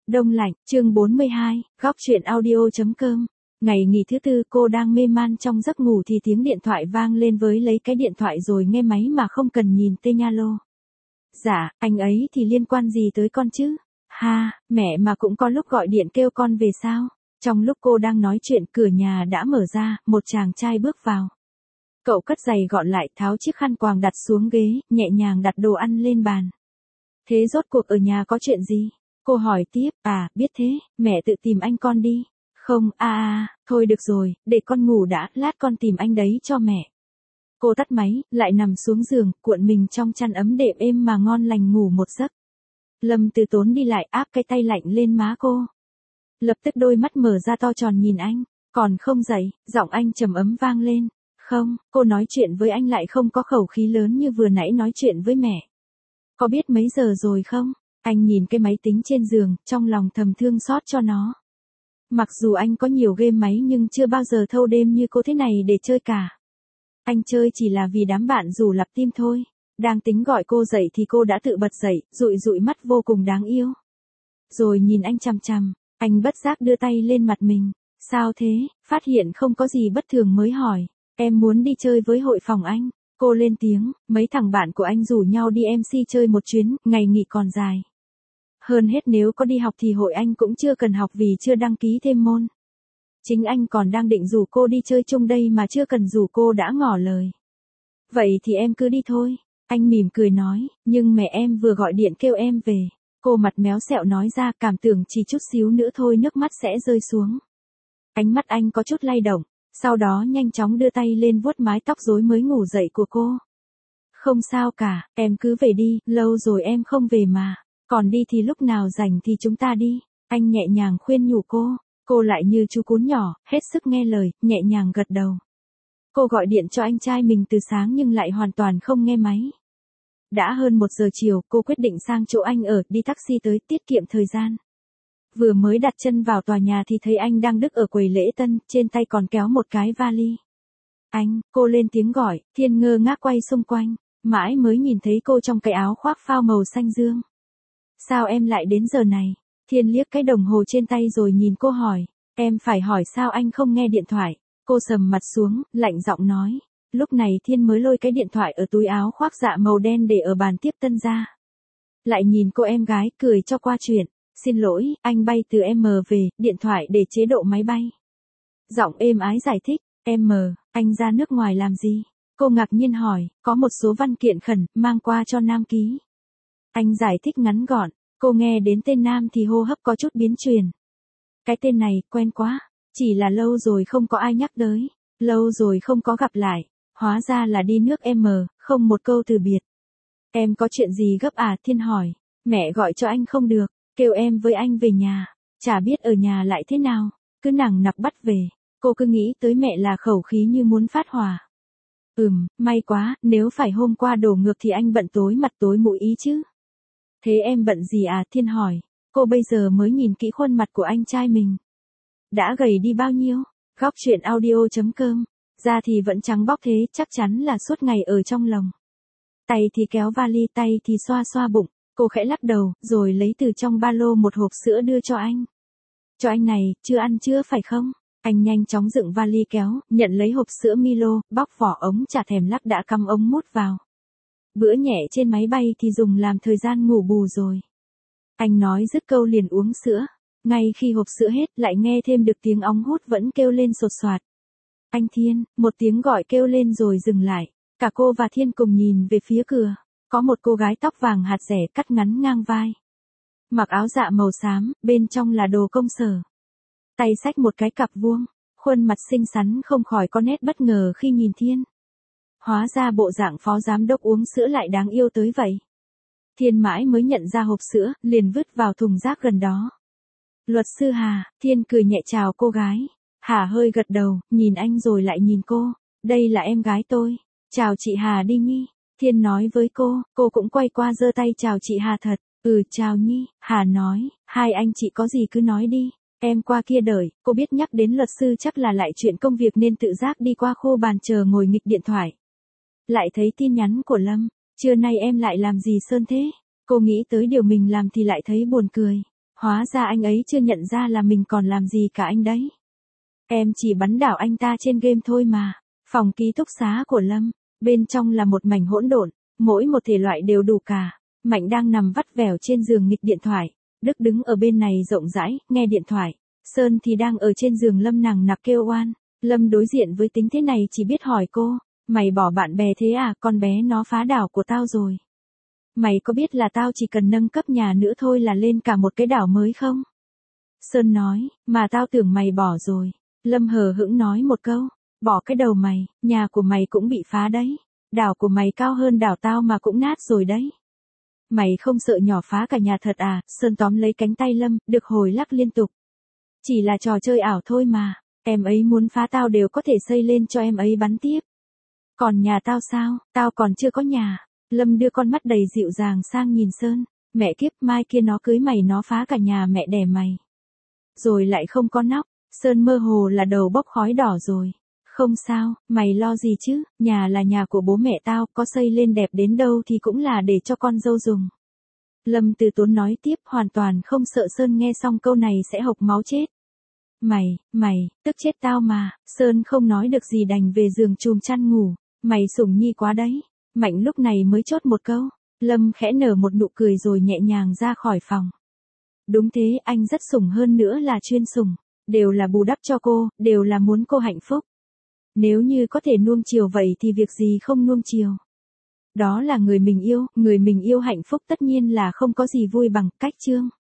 Đông lạnh, chương 42, góc truyện audio.com. Ngày nghỉ thứ tư cô đang mê man trong giấc ngủ thì tiếng điện thoại vang lên với lấy cái điện thoại rồi nghe máy mà không cần nhìn tên Zalo. Dạ, anh ấy thì liên quan gì tới con chứ? Ha, mẹ mà cũng có lúc gọi điện kêu con về sao? Trong lúc cô đang nói chuyện cửa nhà đã mở ra, một chàng trai bước vào. Cậu cất giày gọn lại tháo chiếc khăn quàng đặt xuống ghế, nhẹ nhàng đặt đồ ăn lên bàn. Thế rốt cuộc ở nhà có chuyện gì? Cô hỏi tiếp, biết thế, mẹ tự tìm anh con đi. Không, thôi được rồi, để con ngủ đã, lát con tìm anh đấy cho mẹ. Cô tắt máy, lại nằm xuống giường, cuộn mình trong chăn ấm đệm êm mà ngon lành ngủ một giấc. Lâm Từ Tốn đi lại áp cái tay lạnh lên má cô. Lập tức đôi mắt mở ra to tròn nhìn anh, còn không dậy, giọng anh trầm ấm vang lên. Không, cô nói chuyện với anh lại không có khẩu khí lớn như vừa nãy nói chuyện với mẹ. Có biết mấy giờ rồi không? Anh nhìn cái máy tính trên giường, trong lòng thầm thương xót cho nó. Mặc dù anh có nhiều game máy nhưng chưa bao giờ thâu đêm như cô thế này để chơi cả. Anh chơi chỉ là vì đám bạn rủ lặp tim thôi. Đang tính gọi cô dậy thì cô đã tự bật dậy, dụi dụi mắt vô cùng đáng yêu. Rồi nhìn anh chằm chằm, anh bất giác đưa tay lên mặt mình. Sao thế? Phát hiện không có gì bất thường mới hỏi. Em muốn đi chơi với hội phòng anh. Cô lên tiếng, mấy thằng bạn của anh rủ nhau đi MC chơi một chuyến, ngày nghỉ còn dài. Hơn hết nếu có đi học thì hội anh cũng chưa cần học vì chưa đăng ký thêm môn. Chính anh còn đang định rủ cô đi chơi chung đây mà chưa cần rủ cô đã ngỏ lời. Vậy thì em cứ đi thôi. Anh mỉm cười nói, nhưng mẹ em vừa gọi điện kêu em về. Cô mặt méo xẹo nói ra, cảm tưởng chỉ chút xíu nữa thôi nước mắt sẽ rơi xuống. Ánh mắt anh có chút lay động, sau đó nhanh chóng đưa tay lên vuốt mái tóc rối mới ngủ dậy của cô. Không sao cả, em cứ về đi, lâu rồi em không về mà. Còn đi thì lúc nào rảnh thì chúng ta đi. Anh nhẹ nhàng khuyên nhủ cô lại như chú cún nhỏ, hết sức nghe lời, nhẹ nhàng gật đầu. Cô gọi điện cho anh trai mình từ sáng nhưng lại hoàn toàn không nghe máy. Đã hơn 1 giờ chiều, cô quyết định sang chỗ anh ở, đi taxi tới, tiết kiệm thời gian. Vừa mới đặt chân vào tòa nhà thì thấy anh đang đứng ở quầy lễ tân, trên tay còn kéo một cái vali. Anh, cô lên tiếng gọi, Thiên ngơ ngác quay xung quanh, mãi mới nhìn thấy cô trong cái áo khoác phao màu xanh dương. Sao em lại đến giờ này? Thiên liếc cái đồng hồ trên tay rồi nhìn cô hỏi, em phải hỏi sao anh không nghe điện thoại. Cô sầm mặt xuống, lạnh giọng nói. Lúc này Thiên mới lôi cái điện thoại ở túi áo khoác dạ màu đen để ở bàn tiếp tân ra. Lại nhìn cô em gái, cười cho qua chuyện. Xin lỗi, anh bay từ M về, điện thoại để chế độ máy bay. Giọng êm ái giải thích, M, anh ra nước ngoài làm gì? Cô ngạc nhiên hỏi, có một số văn kiện khẩn, mang qua cho Nam ký. Anh giải thích ngắn gọn, cô nghe đến tên Nam thì hô hấp có chút biến chuyển. Cái tên này, quen quá, chỉ là lâu rồi không có ai nhắc tới, lâu rồi không có gặp lại, hóa ra là đi nước M, không một câu từ biệt. Em có chuyện gì gấp à? Thiên hỏi, mẹ gọi cho anh không được, kêu em với anh về nhà, chả biết ở nhà lại thế nào, cứ nằng nặc bắt về, cô cứ nghĩ tới mẹ là khẩu khí như muốn phát hỏa. May quá, nếu phải hôm qua đổ ngược thì anh bận tối mặt tối mũi ý chứ. Thế em bận gì à? Thiên hỏi, cô bây giờ mới nhìn kỹ khuôn mặt của anh trai mình. Đã gầy đi bao nhiêu? Góc truyện audio.com, da thì vẫn trắng bóc thế, chắc chắn là suốt ngày ở trong lồng. Tay thì kéo vali, tay thì xoa xoa bụng, cô khẽ lắc đầu, rồi lấy từ trong ba lô một hộp sữa đưa cho anh. Cho anh này, chưa ăn chưa phải không? Anh nhanh chóng dựng vali kéo, nhận lấy hộp sữa Milo, bóc vỏ ống chả thèm lắc đã cắm ống mút vào. Bữa nhẹ trên máy bay thì dùng làm thời gian ngủ bù rồi. Anh nói dứt câu liền uống sữa. Ngay khi hộp sữa hết lại nghe thêm được tiếng ống hút vẫn kêu lên sột soạt. Anh Thiên, một tiếng gọi kêu lên rồi dừng lại. Cả cô và Thiên cùng nhìn về phía cửa. Có một cô gái tóc vàng hạt rẻ cắt ngắn ngang vai. Mặc áo dạ màu xám, bên trong là đồ công sở. Tay xách một cái cặp vuông. Khuôn mặt xinh xắn không khỏi có nét bất ngờ khi nhìn Thiên. Hóa ra bộ dạng phó giám đốc uống sữa lại đáng yêu tới vậy. Thiên mãi mới nhận ra hộp sữa, liền vứt vào thùng rác gần đó. Luật sư Hà, Thiên cười nhẹ chào cô gái. Hà hơi gật đầu, nhìn anh rồi lại nhìn cô. Đây là em gái tôi. Chào chị Hà đi Nhi. Thiên nói với cô cũng quay qua giơ tay chào chị Hà thật. Chào Nhi, Hà nói, hai anh chị có gì cứ nói đi. Em qua kia đợi, cô biết nhắc đến luật sư chắc là lại chuyện công việc nên tự giác đi qua khu bàn chờ ngồi nghịch điện thoại. Lại thấy tin nhắn của Lâm, trưa nay em lại làm gì Sơn thế? Cô nghĩ tới điều mình làm thì lại thấy buồn cười. Hóa ra anh ấy chưa nhận ra là mình còn làm gì cả anh đấy. Em chỉ bắn đảo anh ta trên game thôi mà. Phòng ký túc xá của Lâm, bên trong là một mảnh hỗn độn, mỗi một thể loại đều đủ cả. Mạnh đang nằm vắt vẻo trên giường nghịch điện thoại, Đức đứng ở bên này rộng rãi, nghe điện thoại. Sơn thì đang ở trên giường Lâm nằng nặc kêu oan. Lâm đối diện với tính thế này chỉ biết hỏi cô, mày bỏ bạn bè thế à, con bé nó phá đảo của tao rồi. Mày có biết là tao chỉ cần nâng cấp nhà nữa thôi là lên cả một cái đảo mới không? Sơn nói, mà tao tưởng mày bỏ rồi. Lâm hờ hững nói một câu, bỏ cái đầu mày, nhà của mày cũng bị phá đấy. Đảo của mày cao hơn đảo tao mà cũng nát rồi đấy. Mày không sợ nhỏ phá cả nhà thật à? Sơn tóm lấy cánh tay Lâm, được hồi lắc liên tục. Chỉ là trò chơi ảo thôi mà, em ấy muốn phá tao đều có thể xây lên cho em ấy bắn tiếp. Còn nhà tao sao, tao còn chưa có nhà. Lâm đưa con mắt đầy dịu dàng sang nhìn Sơn, mẹ kiếp mai kia nó cưới mày nó phá cả nhà mẹ đẻ mày. Rồi lại không có nóc, Sơn mơ hồ là đầu bốc khói đỏ rồi. Không sao, mày lo gì chứ, nhà là nhà của bố mẹ tao, có xây lên đẹp đến đâu thì cũng là để cho con dâu dùng. Lâm Từ Tốn nói tiếp hoàn toàn không sợ Sơn nghe xong câu này sẽ hộc máu chết. Mày, tức chết tao mà, Sơn không nói được gì đành về giường chùm chăn ngủ, mày sủng nhi quá đấy. Mạnh lúc này mới chốt một câu, Lâm khẽ nở một nụ cười rồi nhẹ nhàng ra khỏi phòng. Đúng thế, anh rất sủng hơn nữa là chuyên sủng, đều là bù đắp cho cô, đều là muốn cô hạnh phúc. Nếu như có thể nuông chiều vậy thì việc gì không nuông chiều. Đó là người mình yêu hạnh phúc tất nhiên là không có gì vui bằng cách chương.